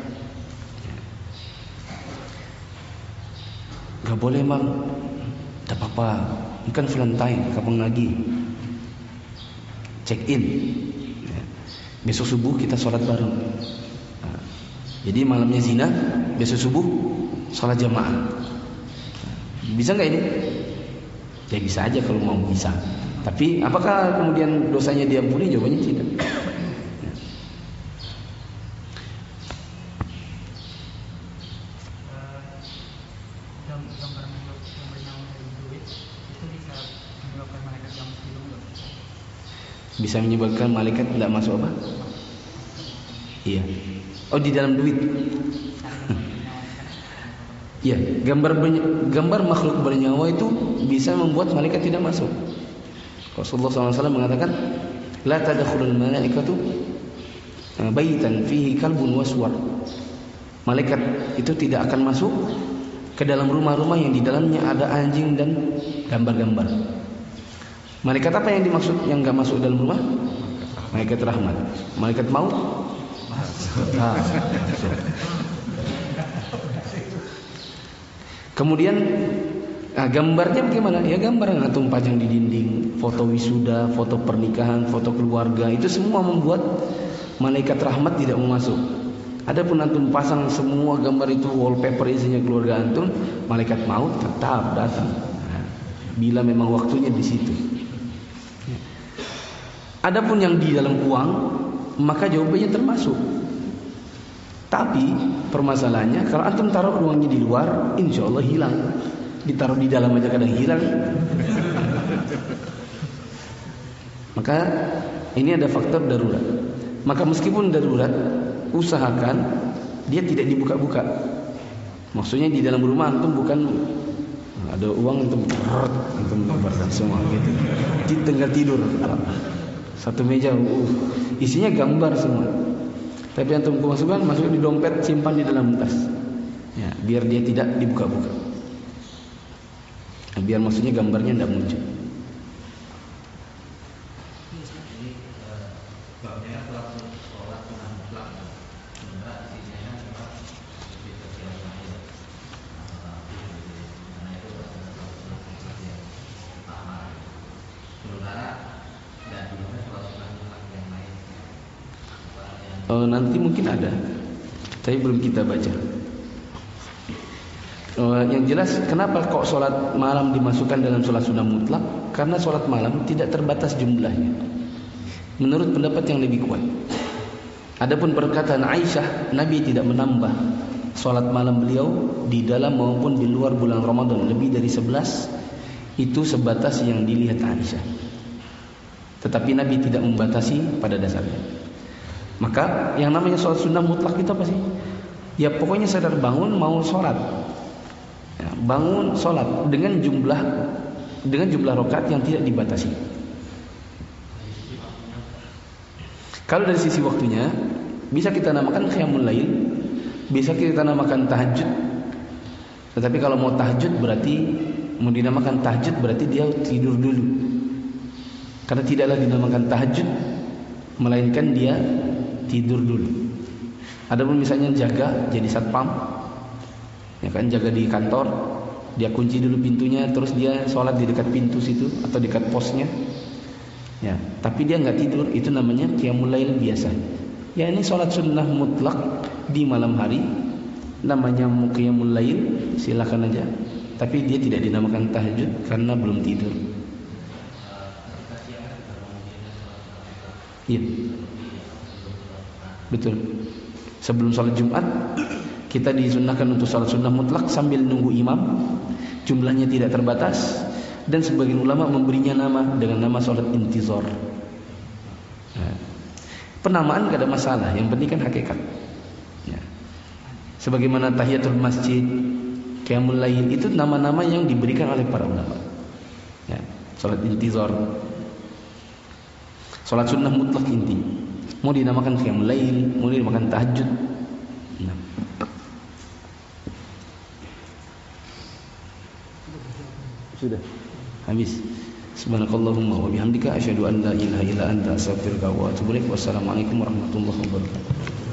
Nggak boleh bang, nggak apa-apa. Ini kan Valentine, kapan lagi? Check in. Ya. Besok subuh kita sholat bareng. Nah, jadi malamnya zina, besok subuh sholat jamaah. Bisa nggak ini? Ya bisa aja kalau mau, bisa. Tapi apakah kemudian dosanya diampuni? Jawabannya tidak. bisa menyebabkan malaikat tidak masuk apa? Iya. Oh, di dalam duit. Iya, gambar gambar makhluk bernyawa itu bisa membuat malaikat tidak masuk. Rasulullah shallallahu alaihi wasallam mengatakan, la tadkhulul malaikatu baitan fihi kalbun waswar. Malaikat itu tidak akan masuk ke dalam rumah-rumah yang di dalamnya ada anjing dan gambar-gambar. Malaikat apa yang dimaksud yang enggak masuk dalam rumah? Malaikat rahmat. Malaikat maut? Nah, kemudian nah, gambarnya bagaimana? Ya gambar yang antum pajang di dinding, foto wisuda, foto pernikahan, foto keluarga, itu semua membuat malaikat rahmat tidak mau masuk. Adapun antum pasang semua gambar itu wallpaper isinya keluarga antum, malaikat maut tetap datang. Nah, bila memang waktunya di situ. Adapun yang di dalam uang, maka jawabannya termasuk. Tapi permasalahannya kalau antum taruh uangnya di luar, insya Allah hilang. Ditaruh di dalam aja kadang hilang. Maka ini ada faktor darurat. Maka meskipun darurat, usahakan dia tidak dibuka-buka. Maksudnya di dalam rumah antum bukan ada uang antum antum lebarkan semua gitu. Di tengah tidur satu meja uh, isinya gambar semua. Tapi antum masukkan masuk di dompet, simpan di dalam tas. Ya, biar dia tidak dibuka-buka. Biar maksudnya gambarnya tidak muncul. Oh, nanti mungkin ada, tapi belum kita baca. Oh, yang jelas, kenapa kok sholat malam dimasukkan dalam sholat sunnah mutlak? Karena sholat malam tidak terbatas jumlahnya. Menurut pendapat yang lebih kuat. Adapun perkataan Aisyah, Nabi tidak menambah sholat malam beliau di dalam maupun di luar bulan Ramadan lebih dari sebelas. Itu sebatas yang dilihat Aisyah. Tetapi Nabi tidak membatasi pada dasarnya. Maka yang namanya sholat sunnah mutlak itu apa sih? Ya pokoknya sadar bangun mau sholat, ya, bangun sholat dengan jumlah dengan jumlah rakaat yang tidak dibatasi. Kalau dari sisi waktunya bisa kita namakan qiyamul lail, bisa kita namakan tahajud. Tetapi kalau mau tahajud berarti mau dinamakan tahajud berarti dia tidur dulu. Karena tidaklah dinamakan tahajud melainkan dia tidur dulu. Adapun misalnya jaga jadi satpam, ya kan, jaga di kantor, dia kunci dulu pintunya, terus dia sholat di dekat pintu situ atau dekat posnya, ya. Tapi dia nggak tidur, itu namanya qiyamul lail biasa. Ya ini sholat sunnah mutlak di malam hari, namanya qiyamul lail, silakan aja. Tapi dia tidak dinamakan tahajud karena belum tidur. Iya. Betul. Sebelum sholat Jumat kita disunnahkan untuk sholat sunnah mutlak sambil nunggu imam. Jumlahnya tidak terbatas. Dan sebagian ulama memberinya nama dengan nama sholat intizar. Nah, penamaan gak ada masalah, yang penting kan hakikat. Ya. Sebagaimana tahiyatul masjid, qiyamul lail, itu nama-nama yang diberikan oleh para ulama. Ya. Sholat intizar, sholat sunnah mutlak inti. Mau dinamakan qiyamul lail, mau dinamakan tahajud. Nah. Sudah habis. Subhanakallahumma wa bihamdika asyhadu an la ilaha illa anta astaghfiruka wa atubu ilaik. Wassalamualaikum warahmatullahi wabarakatuh.